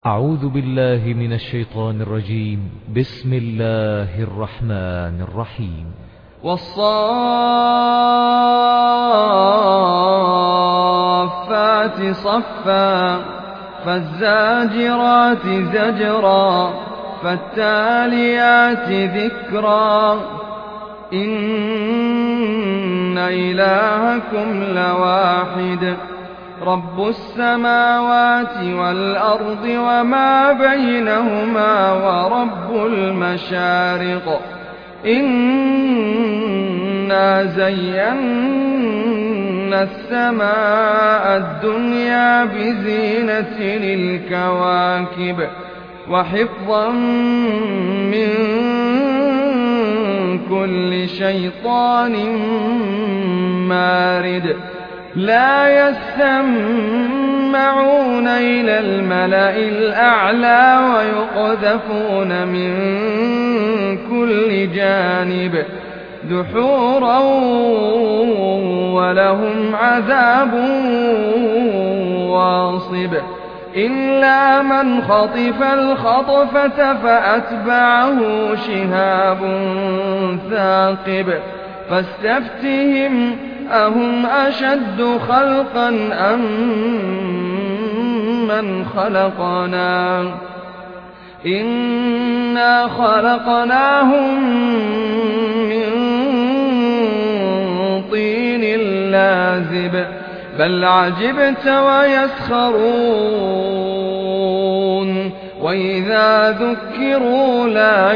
أعوذ بالله من الشيطان الرجيم. بسم الله الرحمن الرحيم. والصافات صفا فالزاجرات زجرا فالتاليات ذكرا إن إلهكم لواحد رب السماوات والأرض وما بينهما ورب المشارق إنا زينا السماء الدنيا بزينة للكواكب وحفظا من كل شيطان مارد لا يسمعون إلى الملأ الأعلى ويقذفون من كل جانب دحورا ولهم عذاب واصب إلا من خطف الخطفة فأتبعه شهاب ثاقب فاستفتهم أهم أشد خلقا أم من خلقنا إنا خلقناهم من طين لازب بل عجبت ويسخرون وإذا ذكروا لا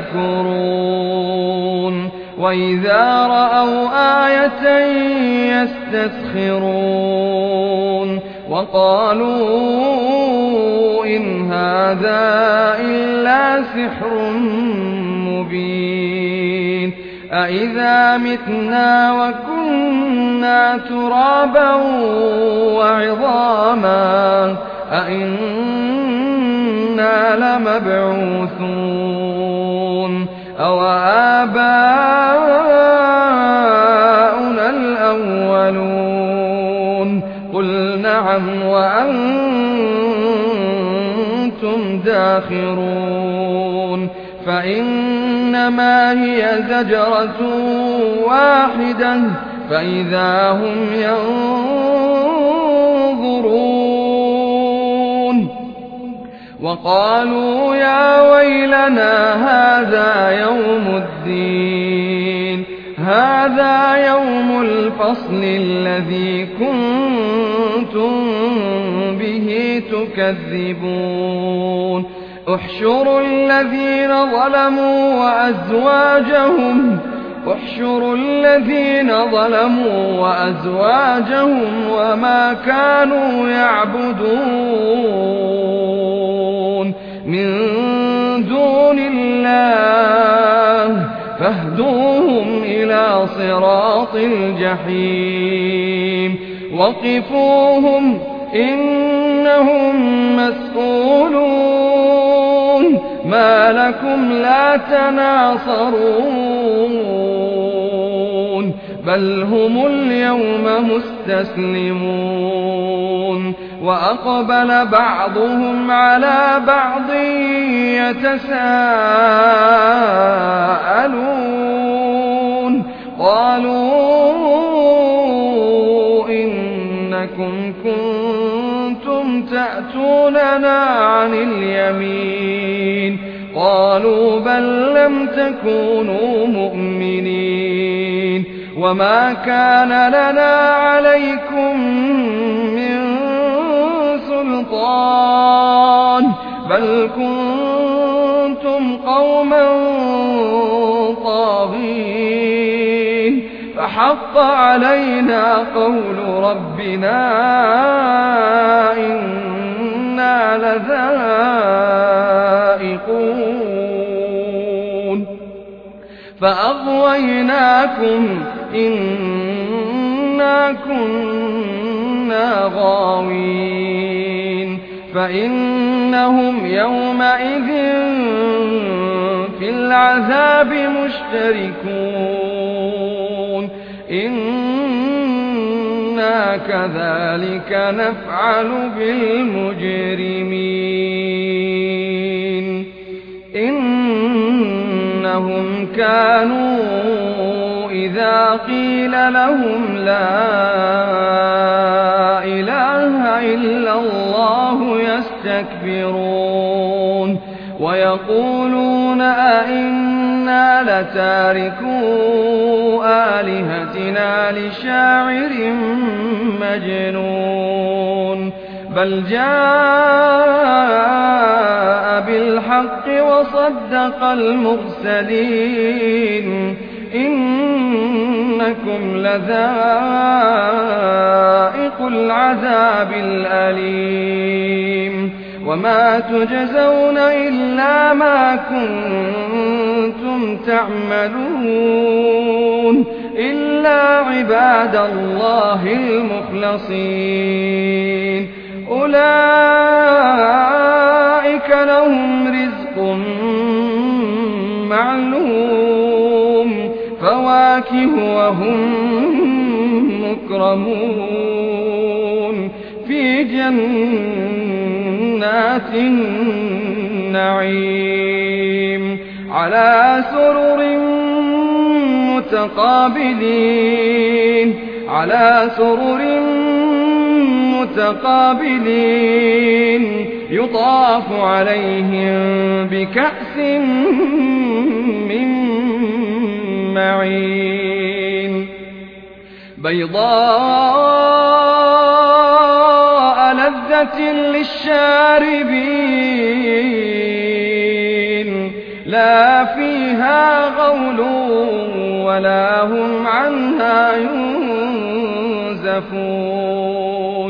يذكرون وإذا رأوا آية يستسخرون وقالوا إن هذا إلا سحر مبين أإذا متنا وكنا ترابا وعظاما أإنا لمبعوثون أو آباؤنا الأولون قل نعم وأنتم داخرون فإنما هي زجرة واحدة فإذا هم ينظرون وقالوا يا ويلنا هذا يوم الدين هذا يوم الفصل الذي كنتم به تكذبون احشروا الذين ظلموا وأزواجهم وما كانوا يعبدون من دون الله فاهدوهم إلى صراط الجحيم وقفوهم إنهم مسؤولون ما لكم لا تناصرون بل هم اليوم مستسلمون وأقبل بعضهم على بعض يتساءلون قالوا إنكم كنتم تأتوننا عن اليمين قالوا بل لم تكونوا مؤمنين وما كان لنا عليكم من سلطان بل كنتم قوما طاغين فحق علينا قول ربنا إنا لذائقون فأغويناكم إنا كنا غاوين فإنهم يومئذ في العذاب مشتركون إنا كذلك نفعل بالمجرمين إنهم كانوا إذا قيل لهم لا إله إلا الله يستكبرون ويقولون أئنا لتاركو آلهتنا لشاعر مجنون بل جاء بالحق وصدق المرسلين إنكم لذائق العذاب الأليم وما تجزون إلا ما كنتم تعملون إلا عباد الله المخلصين أولئك لهم رزق معلوم فواكه وهم مكرمون في جنات النعيم على سرر متقابلين يطاف عليهم بكأس من معين بيضاء لذة للشاربين لا فيها غول ولا هم عنها ينزفون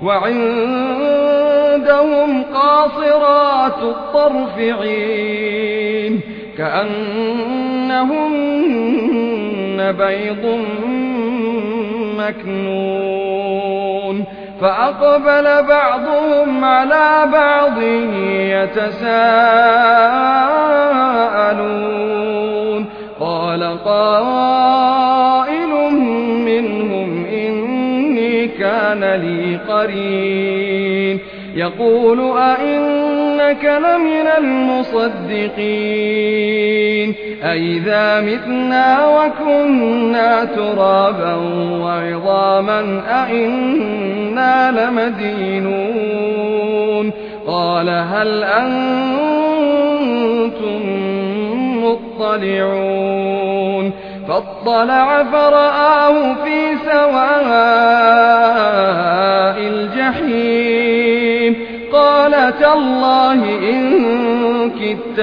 وعندهم قاصرات الطرف عين كأنهن بيض مكنون فأقبل بعضهم على بعض يتساءلون قال قائل منهم إني كان لي قرين يقول أئنك لمن المصدقين أئذا متنا وكنا ترابا وعظاما أئنا لمدينون قال هل أنتم مطلعون فاطلع فرآه في سواء الجحيم قال تالله إن كدت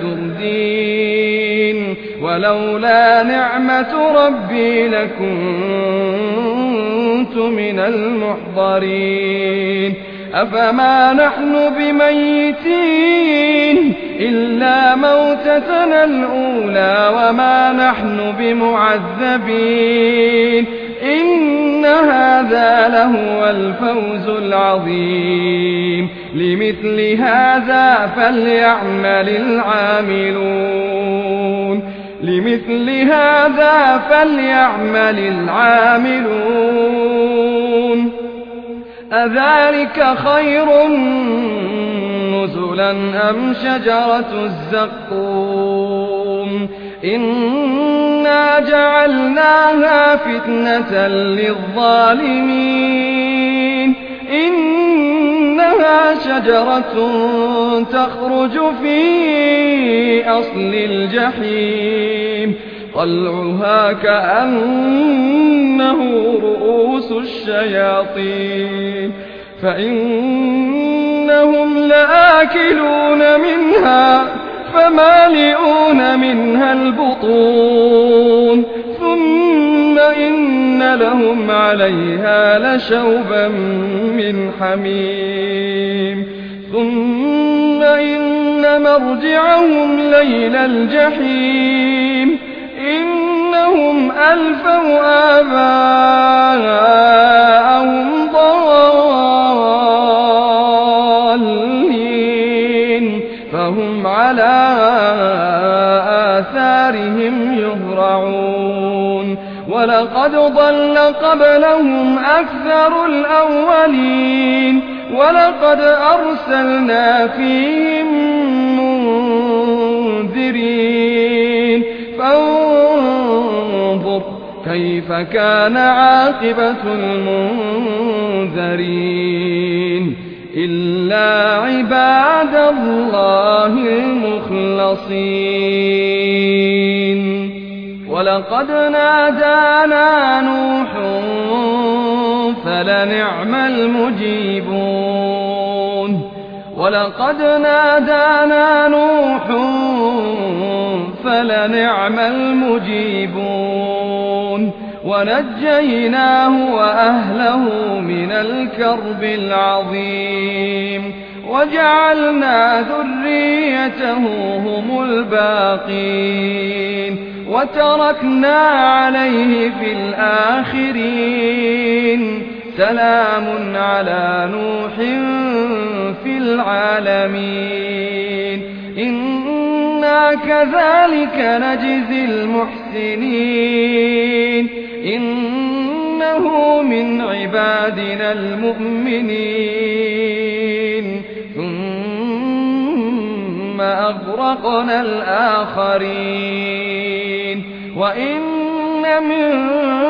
لتردين ولولا نعمة ربي لكنت من المحضرين أفما نحن بميتين إلا موتتنا الأولى وما نحن بمعذبين إن هذا لهو الفوز العظيم لمثل هذا فليعمل العاملون أذلك خير نزلا أم شجرة الزقوم إنا جعلناها فتنة للظالمين إنها شجرة تخرج في أصل الجحيم طلعها كأنه رؤوس الشياطين فإنهم لآكلون منها فمالئون منها البطون ثم إن لهم عليها لشوبا من حميم ثم إن مرجعهم ليلى الجحيم إنهم ألفوا آباءهم ضالين فهم على آثارهم يهرعون ولقد ضل قبلهم أكثر الأولين ولقد أرسلنا فيهم كيف كان عاقبة المنذرين إلا عباد الله المخلصين ولقد نادانا نوح فلنعم المجيبون ولقد نادانا نوح فلنعم المجيبون ونجيناه وأهله من الكرب العظيم وجعلنا ذريته هم الباقين وتركنا عليه في الآخرين سلام على نوح في العالمين إنا كذلك نجزي المحسنين إنه من عبادنا المؤمنين ثم أغرقنا الآخرين وإن من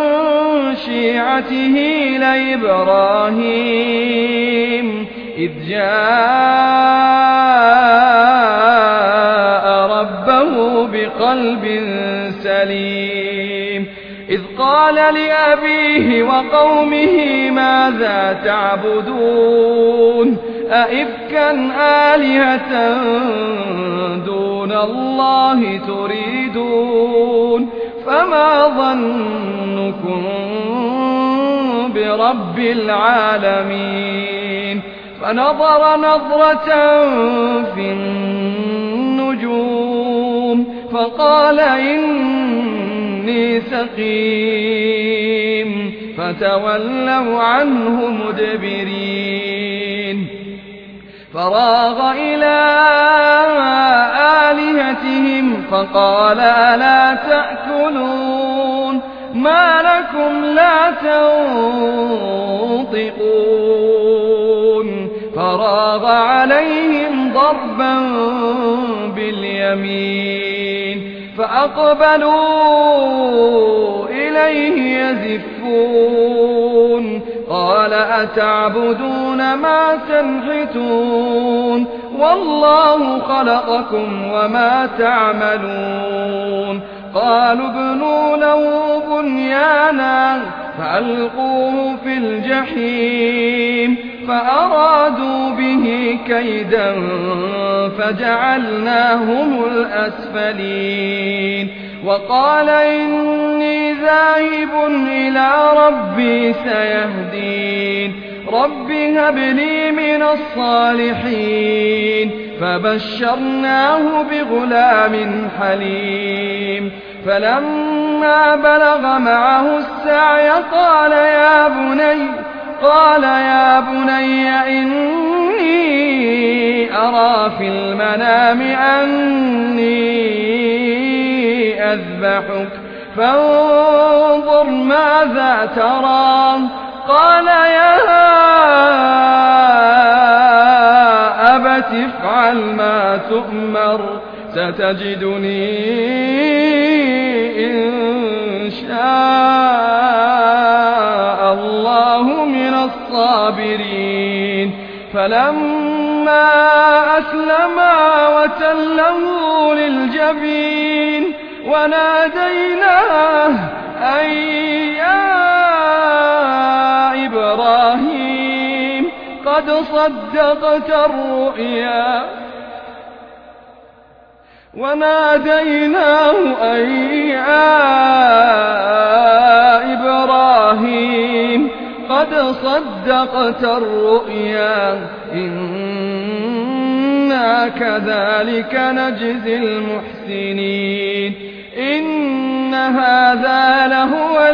شيعته لإبراهيم إذ جاء ربه بقلب سليم إذ قال لأبيه وقومه ماذا تعبدون أئفكا آلهة دون الله تريدون فما ظنكم برب العالمين فنظر نظرة في النجوم فقال إني سقيم فتولوا عنه مدبرين فراغ إلى آلهتهم فقال ألا تأكلون ما لكم لا تنطقون فراغ عليهم ضربا باليمين فأقبلوا إليه يزفون قال أتعبدون ما تنحتون والله خلقكم وما تعملون قالوا ابنوا له بنيانا فألقوه في الجحيم فأرادوا به كيدا فجعلناهم الأسفلين وقال إني ذاهب إلى ربي سيهدين رب هب لي من الصالحين فبشرناه بغلام حليم فلما بلغ معه السعي قال يا بني إني أرى في المنام أني أذبحك فانظر ماذا ترى قال يا أبت افعل ما تؤمر ستجدني إن شاء الله من الصابرين فلما أسلما وتله للجبين وناديناه أن يا إبراهيم قد صدقت الرؤيا وناديناه أن يا إبراهيم قد صدقت الرؤيا إنا كذلك نجزي المحسنين إن هذا لهو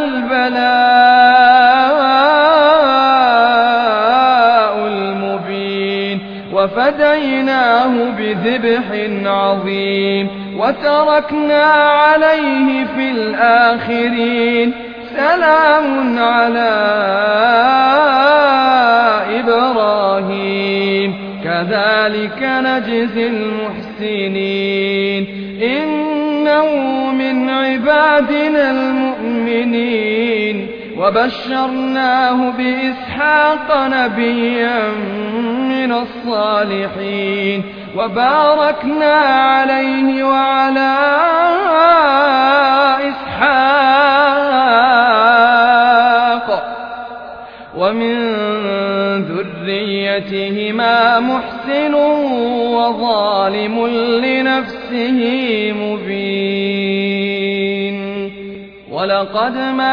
البلاء المبين وفديناه بذبح عظيم وتركنا عليه في الآخرين سلام على إبراهيم كذلك نجزي المحسنين إنه من عبادنا المؤمنين وبشرناه بإسحاق نبيا من الصالحين وباركنا عليه وعلى إسحاق ومن ذريتهما محسن وظالم لنفسه مبين ولقد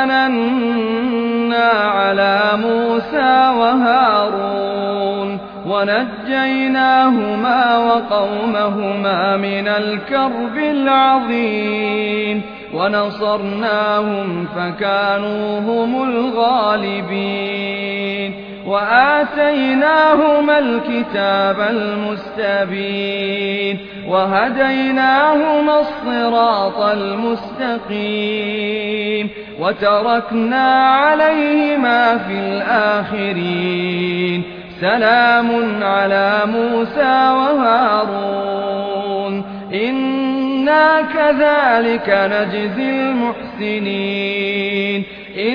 مننا على موسى وهارون ونجيناهما وقومهما من الكرب العظيم ونصرناهم فكانوا هم الغالبين وآتيناهما الكتاب المستبين وهديناهما الصراط المستقيم وتركنا عليهما في الآخرين سلام على موسى وهارون إنا كذلك نجزي المحسنين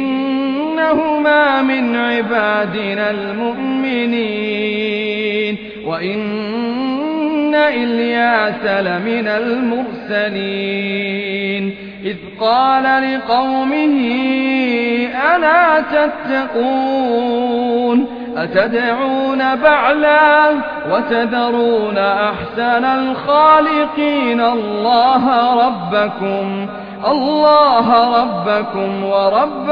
إنهما من عبادنا المؤمنين وإن إلياس لمن المرسلين إذ قال لقومه ألا تتقون أتدعون بعلا وتذرون أحسن الخالقين الله ربكم ورب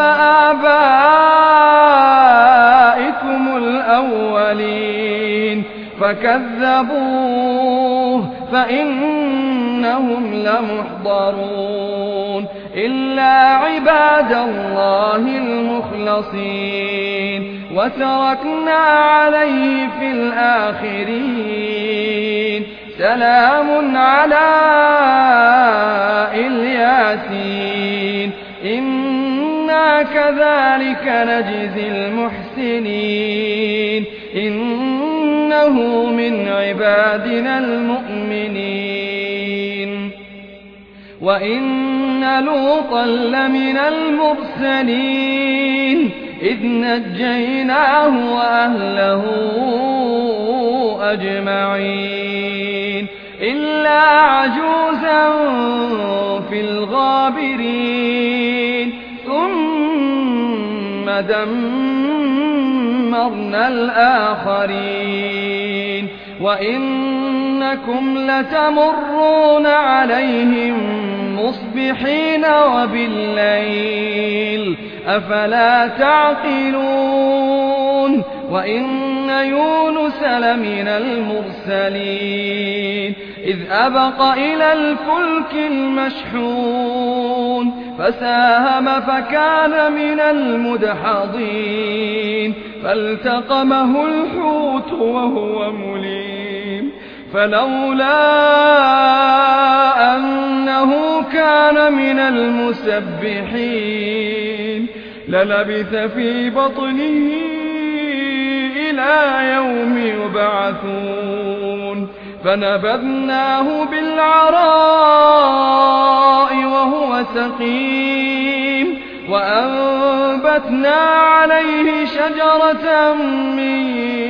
آبائكم الأولين فكذبوه فإنهم لمحضرون إلا عباد الله المخلصين وتركنا عليه في الآخرين سلام على الياسين إنا كذلك نجزي المحسنين إنه من عبادنا المؤمنين وإن لوطا لمن المرسلين إذ نجيناه وأهله أجمعين إلا عجوزا في الغابرين ثم دمرنا الآخرين وإنكم لتمرون عليهم مصبحين وبالليل أفلا تعقلون وإن يونس لمن المرسلين إذ أبق إلى الفلك المشحون فساهم فكان من المدحضين فالتقمه الحوت وهو مليم فلولا أنه كان من المسبحين للبث في بطنه إلى يوم يبعثون فنبذناه بالعراء وهو سقيم وأنبتنا عليه شجرة من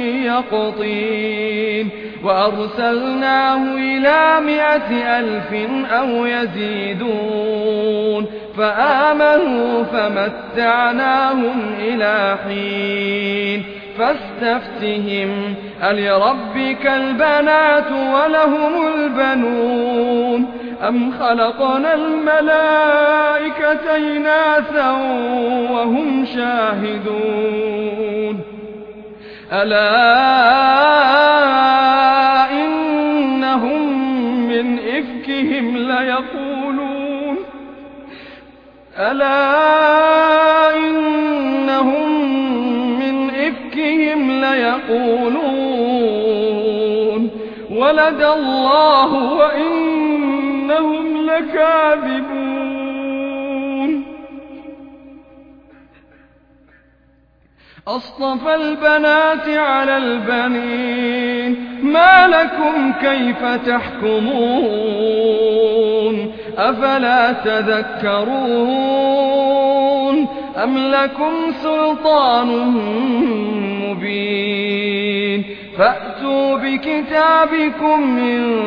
يقطين وأرسلناه إلى 100,000 أو يزيدون فآمنوا فمتعناهم إلى حين فاستفتهم ألربك البنات ولهم البنون أم خلقنا الملائكة إناثا وهم شاهدون ألا إنهم من إفكهم ليقولون ألا إنهم من إفكهم ليقولون ولد الله وإنهم لكاذبون أصطفى البنات على البنين ما لكم كيف تحكمون أفلا تذكرون أم لكم سلطان مبين فأتوا بكتابكم إن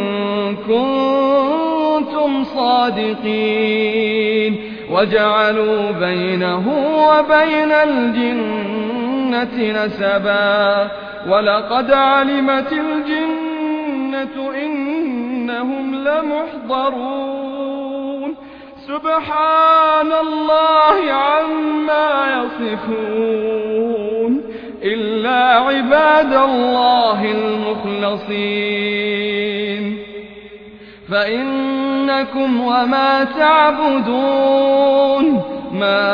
كنتم صادقين وجعلوا بينه وبين الجنة نسبا ولقد علمت الجنة إنهم لمحضرون سبحان الله عما يصفون إلا عباد الله المخلصين فإنكم وما تعبدون ما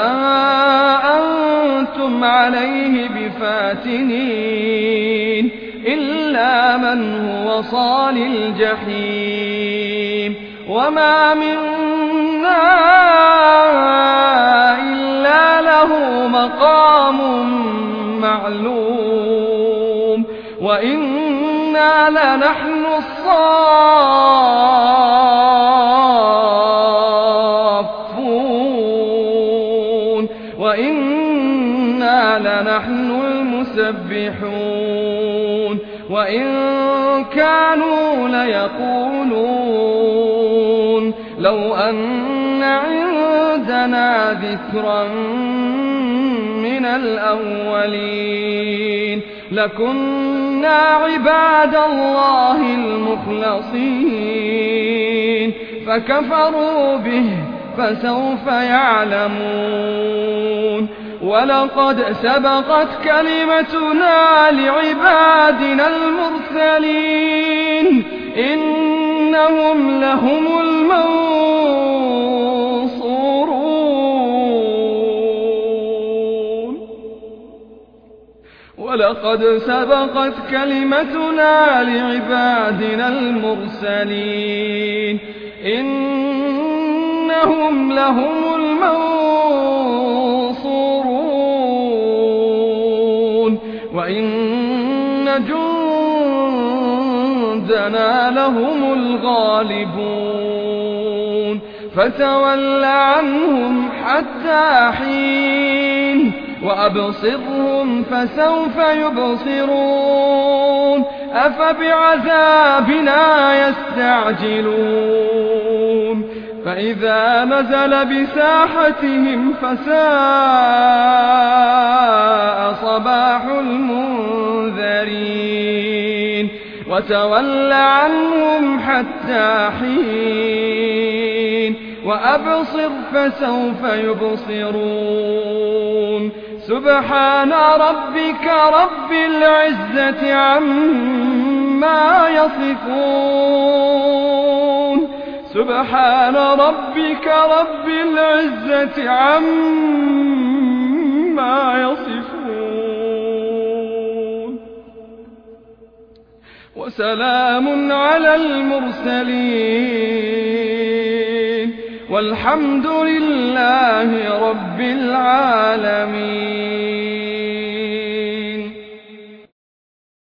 أنتم عليه بفاتنين إلا من هو صال الجحيم وما منا إلا له مقام معلوم وإنا لنحن الصافون وإنا لنحن المسبحون وإن كانوا ليقولون لو أن عندنا ذكرا من الأولين لكنا عباد الله المخلصين فكفروا به فسوف يعلمون ولقد سبقت كلمتنا لعبادنا المرسلين إنهم لهم المنصورون ولقد سبقت كلمتنا لعبادنا المرسلين إنهم لهم المنصورون وإن جندنا لهم الغالبون فتول عنهم حتى حين وأبصرهم فسوف يبصرون أفبعذابنا يستعجلون فإذا نزل بساحتهم فساء صباح المنذرين وتول عنهم حتى حين وأبصر فسوف يبصرون سبحان ربك رب العزة عما يصفون سبحان ربك رب العزة عما يصفون وسلام على المرسلين والحمد لله رب العالمين.